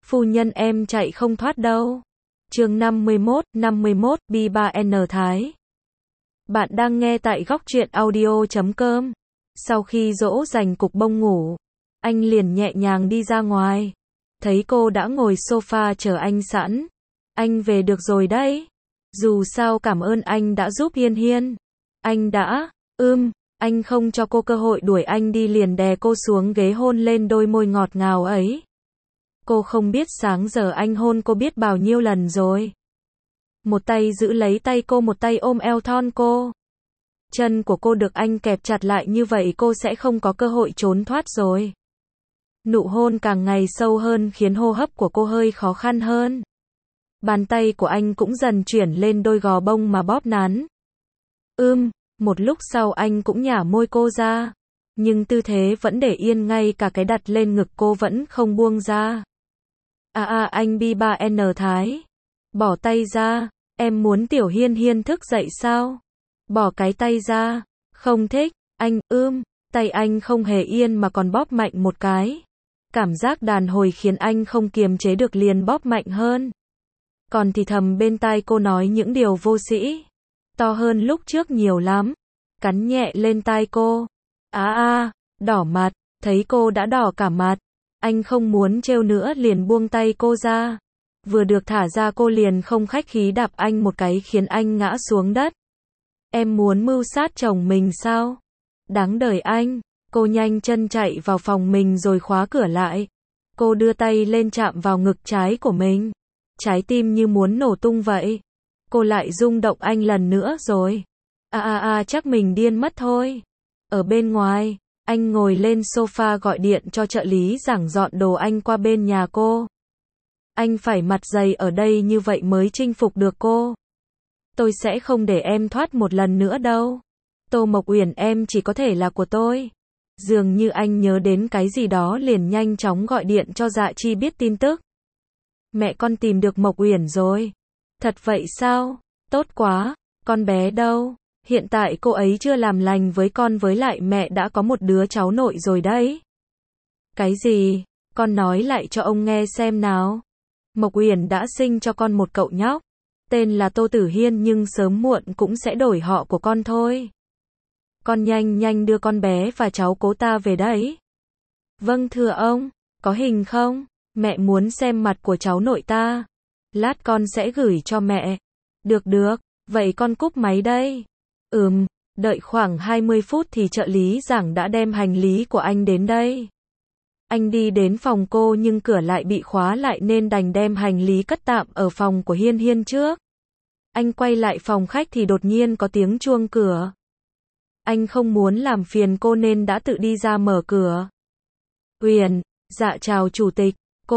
Phu nhân em chạy không thoát đâu. Chương 51, B3N Thái. Bạn đang nghe tại góc truyện audio.com. Sau khi dỗ dành cục bông ngủ, anh liền nhẹ nhàng đi ra ngoài. Thấy cô đã ngồi sofa chờ anh sẵn. Anh về được rồi đấy. Dù sao cảm ơn anh đã giúp Hiên Hiên. Anh đã, anh không cho cô cơ hội đuổi anh đi liền đè cô xuống ghế hôn lên đôi môi ngọt ngào ấy. Cô không biết sáng giờ anh hôn cô biết bao nhiêu lần rồi. Một tay giữ lấy tay cô, một tay ôm eo thon cô. Chân của cô được anh kẹp chặt lại như vậy cô sẽ không có cơ hội trốn thoát rồi. Nụ hôn càng ngày sâu hơn khiến hô hấp của cô hơi khó khăn hơn. Bàn tay của anh cũng dần chuyển lên đôi gò bông mà bóp nắn. Một lúc sau anh cũng nhả môi cô ra. Nhưng tư thế vẫn để yên, ngay cả cái đặt lên ngực cô vẫn không buông ra. Anh B3N Thái. Bỏ tay ra. Em muốn Tiểu Hiên Hiên thức dậy sao? Bỏ cái tay ra. Không thích. Anh, tay anh không hề yên mà còn bóp mạnh một cái. Cảm giác đàn hồi khiến anh không kiềm chế được liền bóp mạnh hơn. Còn thì thầm bên tai cô nói những điều vô sĩ. To hơn lúc trước nhiều lắm. Cắn nhẹ lên tai cô. Đỏ mặt. Thấy cô đã đỏ cả mặt. Anh không muốn trêu nữa liền buông tay cô ra. Vừa được thả ra cô liền không khách khí đạp anh một cái khiến anh ngã xuống đất. Em muốn mưu sát chồng mình sao? Đáng đời anh. Cô nhanh chân chạy vào phòng mình rồi khóa cửa lại. Cô đưa tay lên chạm vào ngực trái của mình. Trái tim như muốn nổ tung vậy. Cô lại rung động anh lần nữa rồi. Chắc mình điên mất thôi. Ở bên ngoài, anh ngồi lên sofa gọi điện cho trợ lý giảng dọn đồ anh qua bên nhà cô. Anh phải mặt dày ở đây như vậy mới chinh phục được cô. Tôi sẽ không để em thoát một lần nữa đâu. Tô Mộc Uyển em chỉ có thể là của tôi. Dường như anh nhớ đến cái gì đó liền nhanh chóng gọi điện cho Dạ Chi biết tin tức. Mẹ con tìm được Mộc Uyển rồi. Thật vậy sao? Tốt quá. Con bé đâu? Hiện tại cô ấy chưa làm lành với con, với lại mẹ đã có một đứa cháu nội rồi đấy. Cái gì? Con nói lại cho ông nghe xem nào. Mộc Uyển đã sinh cho con một cậu nhóc. Tên là Tô Tử Hiên nhưng sớm muộn cũng sẽ đổi họ của con thôi. Con nhanh đưa con bé và cháu cố ta về đấy. Vâng thưa ông. Có hình không? Mẹ muốn xem mặt của cháu nội ta. Lát con sẽ gửi cho mẹ. Được. Vậy con cúp máy đây. Đợi khoảng 20 phút thì trợ lý giảng đã đem hành lý của anh đến đây. Anh đi đến phòng cô nhưng cửa lại bị khóa lại nên đành đem hành lý cất tạm ở phòng của Hiên Hiên trước. Anh quay lại phòng khách thì đột nhiên có tiếng chuông cửa. Anh không muốn làm phiền cô nên đã tự đi ra mở cửa. Uyển, dạ chào chủ tịch,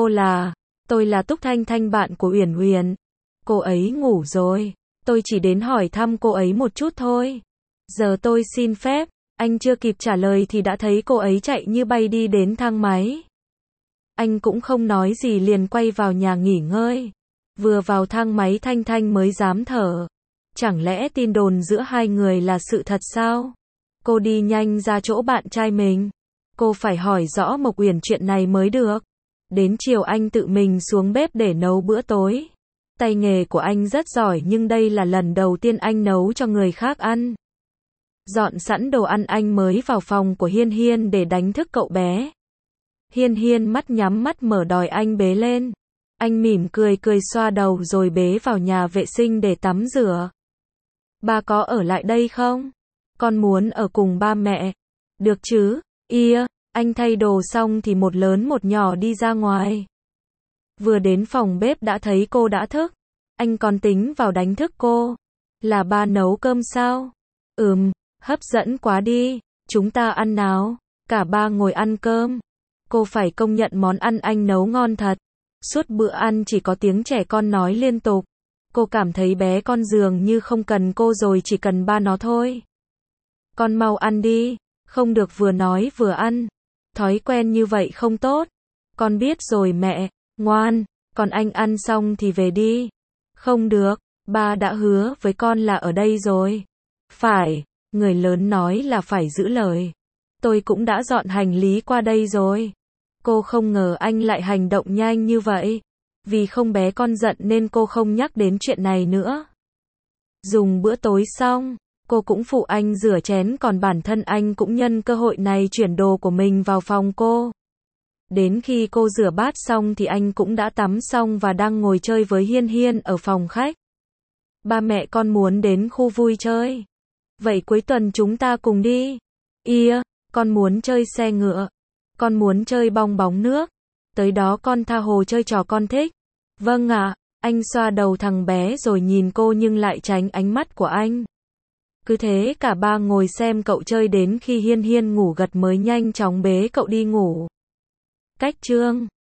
tôi là Túc Thanh Thanh, bạn của Uyển. Cô ấy ngủ rồi, tôi chỉ đến hỏi thăm cô ấy một chút thôi. Giờ tôi xin phép. Anh chưa kịp trả lời thì đã thấy cô ấy chạy như bay đi đến thang máy. Anh cũng không nói gì liền quay vào nhà nghỉ ngơi. Vừa vào thang máy Thanh Thanh mới dám thở. Chẳng lẽ tin đồn giữa hai người là sự thật sao? Cô đi nhanh ra chỗ bạn trai mình. Cô phải hỏi rõ Mộc Uyển chuyện này mới được. Đến chiều anh tự mình xuống bếp để nấu bữa tối. Tay nghề của anh rất giỏi nhưng đây là lần đầu tiên anh nấu cho người khác ăn. Dọn sẵn đồ ăn anh mới vào phòng của Hiên Hiên để đánh thức cậu bé. Hiên Hiên mắt nhắm mắt mở đòi anh bế lên. Anh mỉm cười xoa đầu rồi bế vào nhà vệ sinh để tắm rửa. Ba có ở lại đây không? Con muốn ở cùng ba mẹ. Được chứ? Anh thay đồ xong thì một lớn một nhỏ đi ra ngoài. Vừa đến phòng bếp đã thấy cô đã thức. Anh còn tính vào đánh thức cô. Là ba nấu cơm sao? Hấp dẫn quá đi. Chúng ta ăn nào. Cả ba ngồi ăn cơm. Cô phải công nhận món ăn anh nấu ngon thật. Suốt bữa ăn chỉ có tiếng trẻ con nói liên tục. Cô cảm thấy bé con dường như không cần cô rồi chỉ cần ba nó thôi. Con mau ăn đi. Không được vừa nói vừa ăn. Thói quen như vậy không tốt. Con biết rồi mẹ. Ngoan. Còn anh ăn xong thì về đi. Không được. Ba đã hứa với con là ở đây rồi. Phải. Người lớn nói là phải giữ lời. Tôi cũng đã dọn hành lý qua đây rồi. Cô không ngờ anh lại hành động nhanh như vậy. Vì không bé con giận nên cô không nhắc đến chuyện này nữa. Dùng bữa tối xong, cô cũng phụ anh rửa chén, còn bản thân anh cũng nhân cơ hội này chuyển đồ của mình vào phòng cô. Đến khi cô rửa bát xong thì anh cũng đã tắm xong và đang ngồi chơi với Hiên Hiên ở phòng khách. Ba mẹ con muốn đến khu vui chơi. Vậy cuối tuần chúng ta cùng đi. Ia, con muốn chơi xe ngựa. Con muốn chơi bong bóng nước. Tới đó con tha hồ chơi trò con thích. Vâng ạ, anh xoa đầu thằng bé rồi nhìn cô nhưng lại tránh ánh mắt của anh. Cứ thế cả ba ngồi xem cậu chơi đến khi Hiên Hiên ngủ gật mới nhanh chóng bế cậu đi ngủ. Cách chương